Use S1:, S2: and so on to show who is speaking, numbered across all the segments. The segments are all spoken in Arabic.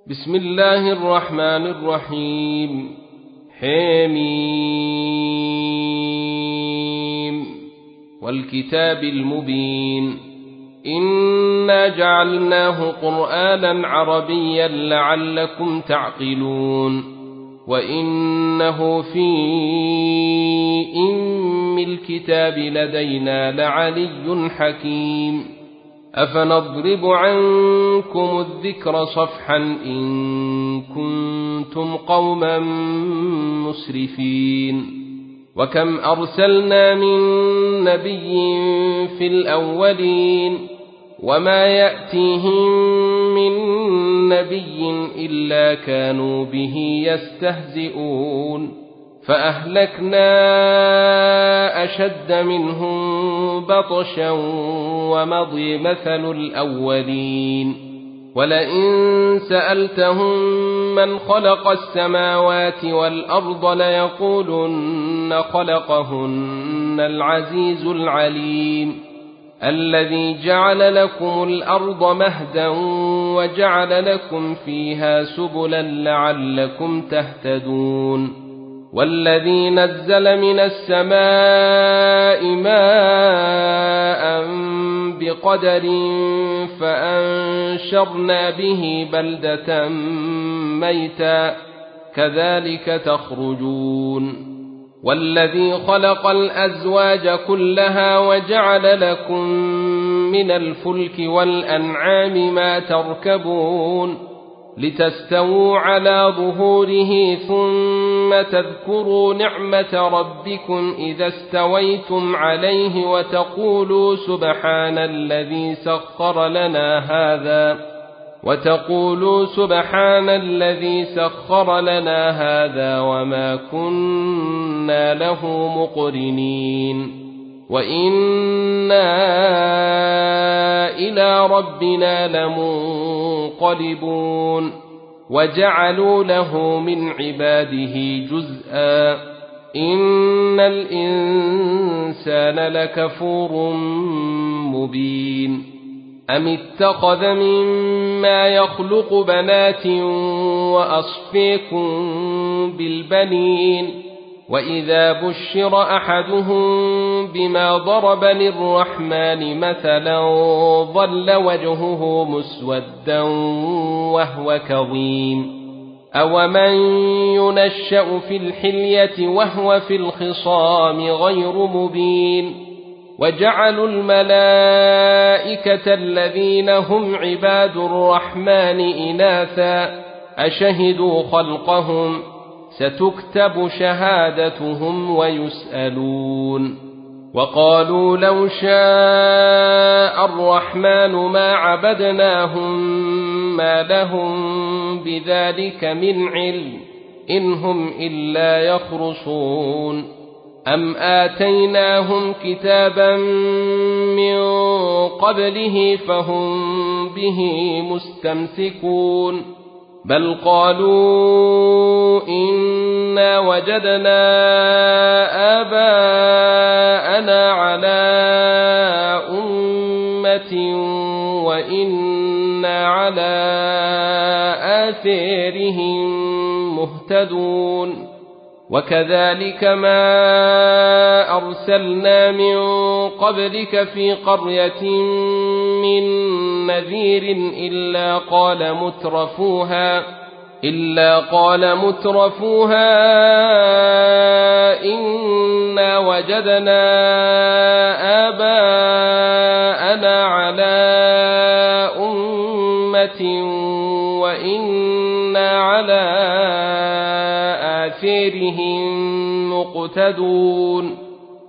S1: بسم الله الرحمن الرحيم. حميم والكتاب المبين. إنا جعلناه قرآنا عربيا لعلكم تعقلون وإنه في أم الكتاب لدينا لعلي حكيم. أفنضرب عنكم الذكر صفحا إن كنتم قوما مسرفين. وكم أرسلنا من نبي في الأولين وما يأتيهم من نبي إلا كانوا به يستهزئون فأهلكنا أشد منهم بطشا ومضي مثل الأولين. ولئن سألتهم من خلق السماوات والأرض ليقولن خلقهن العزيز العليم الذي جعل لكم الأرض مهدا وجعل لكم فيها سبلا لعلكم تهتدون. والذي نزل من السماء ماء بقدر فأنشرنا به بلدة ميتا كذلك تخرجون. والذي خلق الأزواج كلها وجعل لكم من الفلك والأنعام ما تركبون لتستووا على ظهوره ثم تذكروا نعمة ربكم إذا استويتم عليه وتقولوا سبحان الذي سخر لنا هذا وما كنا له مقرنين وإنا إلى ربنا لمنقلبون. وجعلوا له من عباده جزءا إن الإنسان لكفور مبين. أم اتخذ مما يخلق بنات وأصفيكم بالبنين وإذا بشر أحدهم بما ضرب للرحمن مثلا ظل وجهه مسودا وهو كظيم. أومن ينشأ في الحلية وهو في الخصام غير مبين. وجعلوا الملائكة الذين هم عباد الرحمن إناثا أشهدوا خلقهم ستكتب شهادتهم ويسألون. وقالوا لو شاء الرحمن ما عبدناهم ما لهم بذلك من علم إن هم إلا يخرصون. أم آتيناهم كتابا من قبله فهم به مستمسكون بل قالوا إنا وجدنا آباءنا على أمة وإنا على آثارهم مهتدون. وكذلك ما أرسلنا من قبلك في قرية من نذير إلا قال مترفوها إنا وجدنا آباءنا على أمة وإنا على آثارهم مقتدون.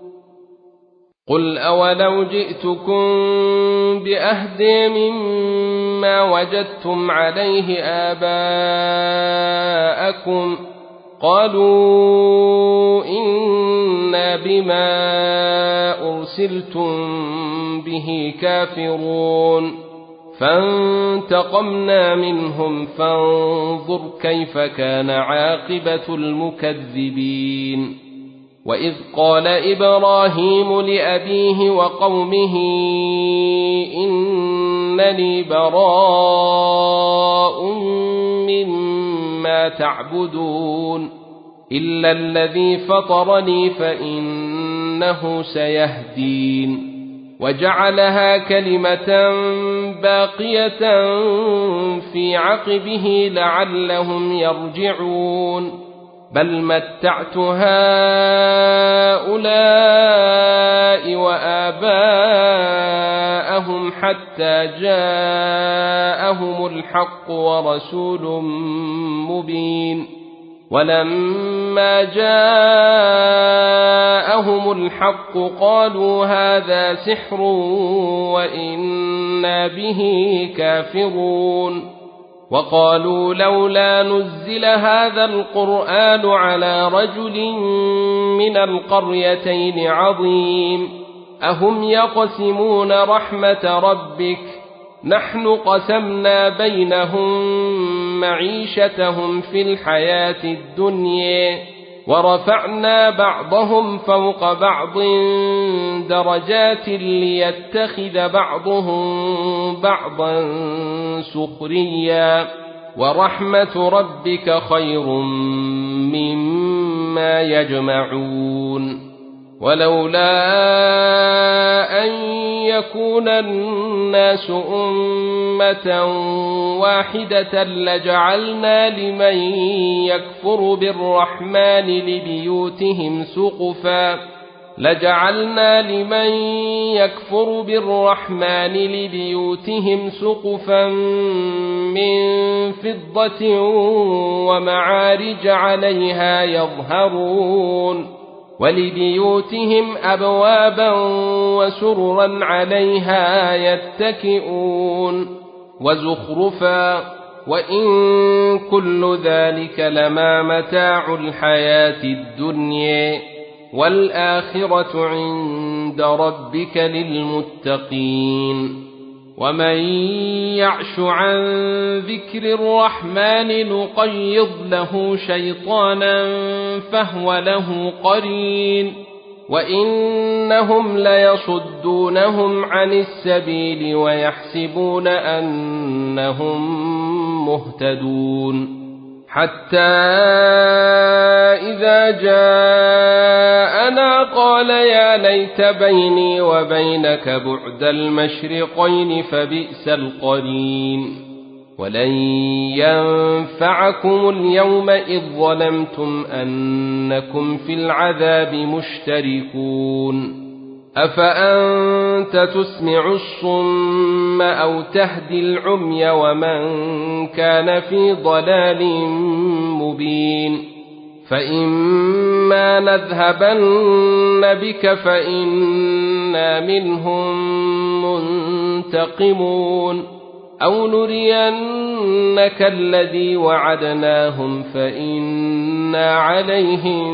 S1: قل أولو جئتكم بأهدى مما وجدتم عليه آباءكم قالوا إنا بما أرسلتم به كافرون فانتقمنا منهم فانظر كيف كان عاقبة المكذبين. وإذ قال إبراهيم لأبيه وقومه إنني براء ما تعبدون إلا الذي فطرني فإنه سيهدين وجعلها كلمة باقية في عقبه لعلهم يرجعون بل متعت هؤلاء وآباءهم حتى جاءهم الحق ورسول مبين ولما جاءهم الحق قالوا هذا سحر وإنا به كافرون وقالوا لولا نزل هذا القرآن على رجل من القريتين عظيم أهم يقسمون رحمة ربك نحن قسمنا بينهم معيشتهم في الحياة الدنيا ورفعنا بعضهم فوق بعض درجات ليتخذ بعضهم بعضا سخريا ورحمة ربك خير مما يجمعون ولولا أن يكون الناس أمة واحدة لجعلنا لمن يكفر بالرحمن لبيوتهم سقفا من فضة ومعارج عليها يظهرون ولبيوتهم أبوابا وسررا عليها يتكئون وزخرفا وإن كل ذلك لما متاع الحياة الدنيا والآخرة عند ربك للمتقين ومن يعش عن ذكر الرحمن نقيض له شيطانا فهو له قرين وإنهم ليصدونهم عن السبيل ويحسبون أنهم مهتدون حتى إذا جاءنا قال يا ليت بيني وبينك بعد المشرقين فبئس القرين ولن ينفعكم اليوم إذ ظلمتم أنكم في العذاب مشتركون أفأنت تسمع الصم أو تهدي العمي ومن كان في ضلال مبين فإما نذهبن بك فإنا منهم منتقمون أو نرينك الذي وعدناهم فإنا عليهم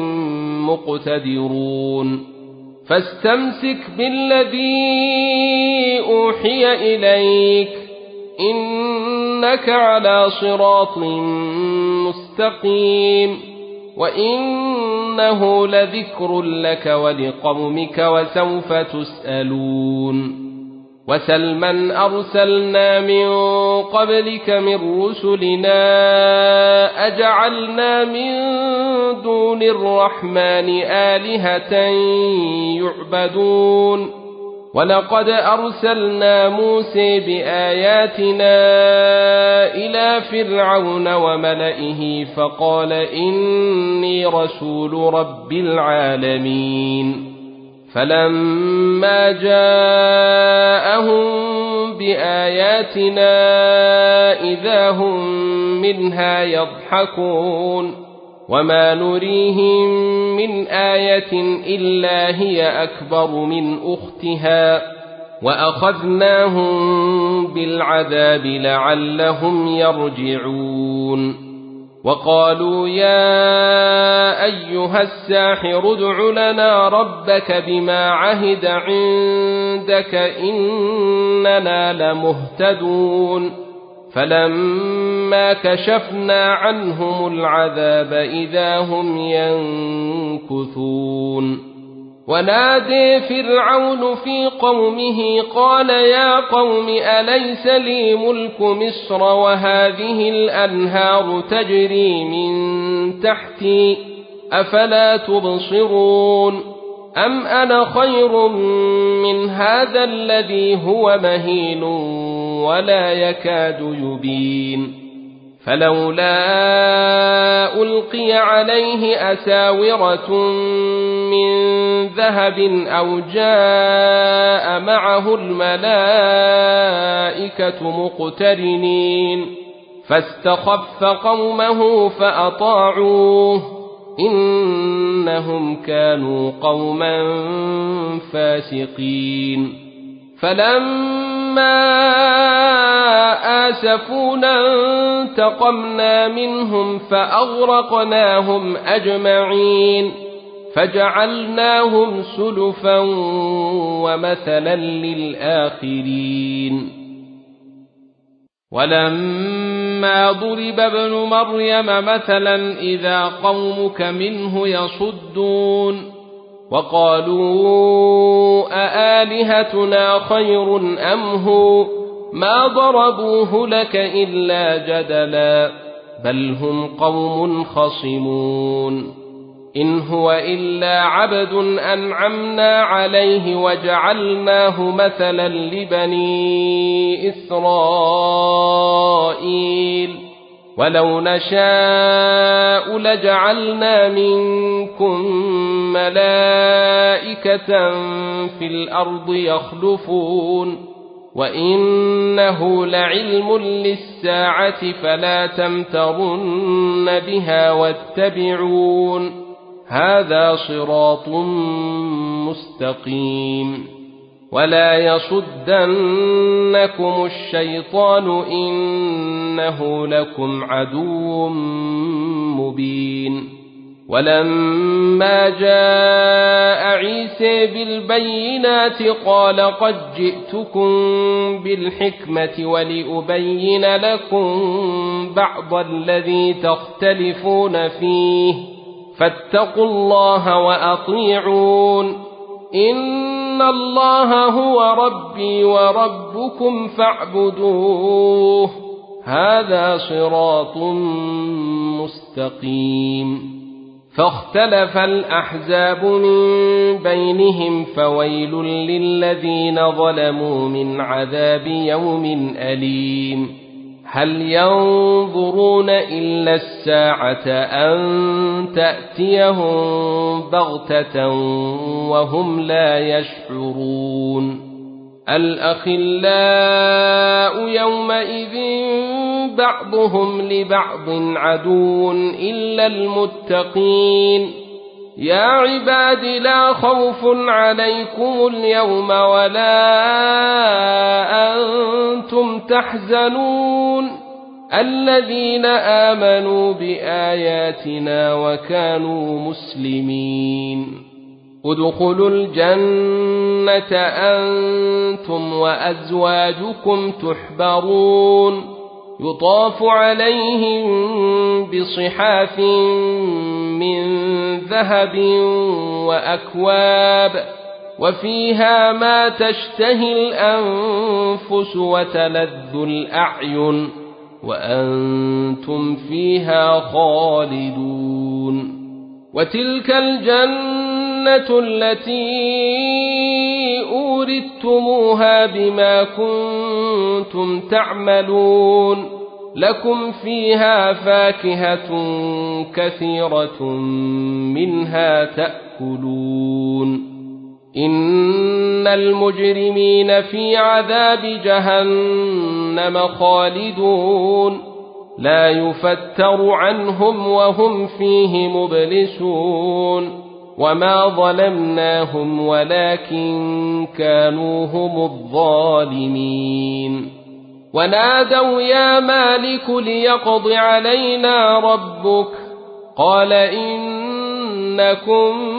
S1: مقتدرون فاستمسك بالذي أوحي إليك إنك على صراط مستقيم وإنه لذكر لك ولقومك وسوف تسألون وسل من أرسلنا من قبلك من رسلنا أجعلنا من دون الرحمن آلهة يعبدون ولقد أرسلنا موسى بآياتنا إلى فرعون وملئه فقال إني رسول رب العالمين فلما جاءهم بآياتنا إذا هم منها يضحكون وما نريهم من آية إلا هي أكبر من أختها وأخذناهم بالعذاب لعلهم يرجعون وقالوا يا أيها الساحر ادع لنا ربك بما عهد عندك إننا لمهتدون فلما كشفنا عنهم العذاب إذا هم ينكثون ونادى فرعون في قومه قال يا قوم أليس لي ملك مصر وهذه الأنهار تجري من تحتي أفلا تبصرون أم أنا خير من هذا الذي هو مهين ولا يكاد يبين فلولا ألقي عليه أساورة من ذهب أو جاء معه الملائكة مقترنين فاستخف قومه فأطاعوه إنهم كانوا قوما فاسقين فلما آسفونا انتقمنا منهم فأغرقناهم أجمعين فجعلناهم سلفا ومثلا للآخرين ولما ضرب ابن مريم مثلا إذا قومك منه يصدون وقالوا أآلهتنا خير أم هو ما ضربوه لك إلا جدلا بل هم قوم خصمون إن هو إلا عبد أنعمنا عليه وجعلناه مثلا لبني إسرائيل ولو نشاء لجعلنا منكم ملائكة في الأرض يخلفون وإنه لعلم للساعة فلا تمترن بها واتبعون هذا صراط مستقيم ولا يصدنكم الشيطان إنه لكم عدو مبين ولما جاء عيسى بالبينات قال قد جئتكم بالحكمة ولأبين لكم بعض الذي تختلفون فيه فاتقوا الله وأطيعون إن الله هو ربي وربكم فاعبدوه هذا صراط مستقيم فاختلف الأحزاب من بينهم فويل للذين ظلموا من عذاب يوم أليم هل ينظرون إلا الساعة أن تأتيهم بغتة وهم لا يشعرون الأخلاء يومئذ بعضهم لبعض عدو إلا المتقين يا عباد لا خوف عليكم اليوم ولا أنتم تحزنون الذين آمنوا بآياتنا وكانوا مسلمين ادخلوا الجنة أنتم وأزواجكم تحبرون يطاف عليهم بصحاف من ذهب وأكواب وفيها ما تشتهي الأنفس وتلذ الأعين وأنتم فيها خالدون وتلك الجنة التي أورثتموها بما كنتم تعملون لكم فيها فاكهة كثيرة منها تأكلون إن المجرمين في عذاب جهنم خالدون لا يفتر عنهم وهم فيه مبلسون وما ظلمناهم ولكن كانوا هم الظالمين ونادوا يا مالك ليقض علينا ربك قال إنكم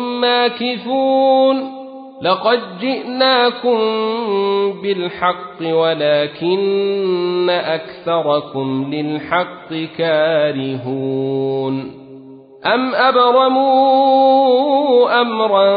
S1: ماكثون لقد جئناكم بالحق ولكن أكثركم للحق كارهون أم أبرموا أمرا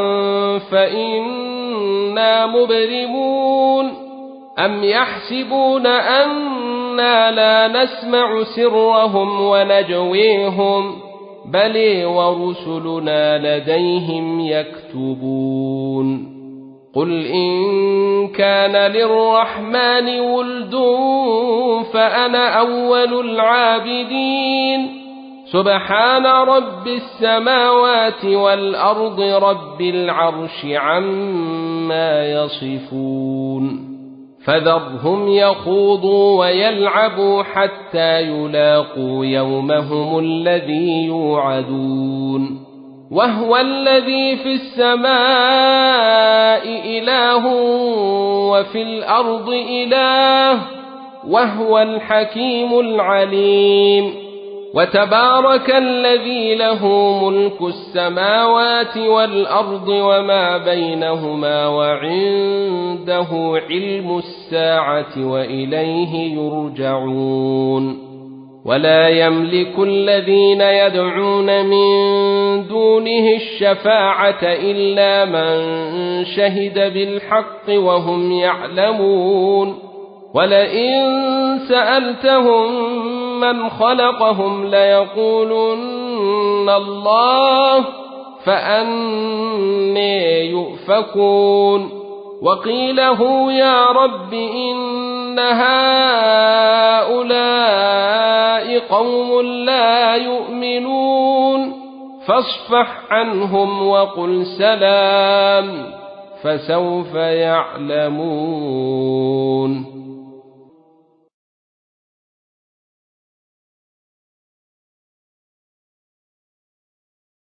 S1: فإنا مبرمون أم يحسبون أنا لا نسمع سرهم ونجويهم بل ورسلنا لديهم يكتبون قل إن كان للرحمن ولد فأنا أول العابدين سبحان رب السماوات والأرض رب العرش عما يصفون فذرهم يخوضوا ويلعبوا حتى يلاقوا يومهم الذي يوعدون وهو الذي في السماء إله وفي الأرض إله وهو الحكيم العليم وتبارك الذي له ملك السماوات والأرض وما بينهما وعنده علم الساعة وإليه يرجعون ولا يملك الذين يدعون من دونه الشفاعة إلا من شهد بالحق وهم يعلمون ولئن سألتهم من خلقهم ليقولن الله فأنى يؤفكون وقيله يا رب إن هؤلاء قوم لا يؤمنون فاصفح عنهم وقل سلام فسوف يعلمون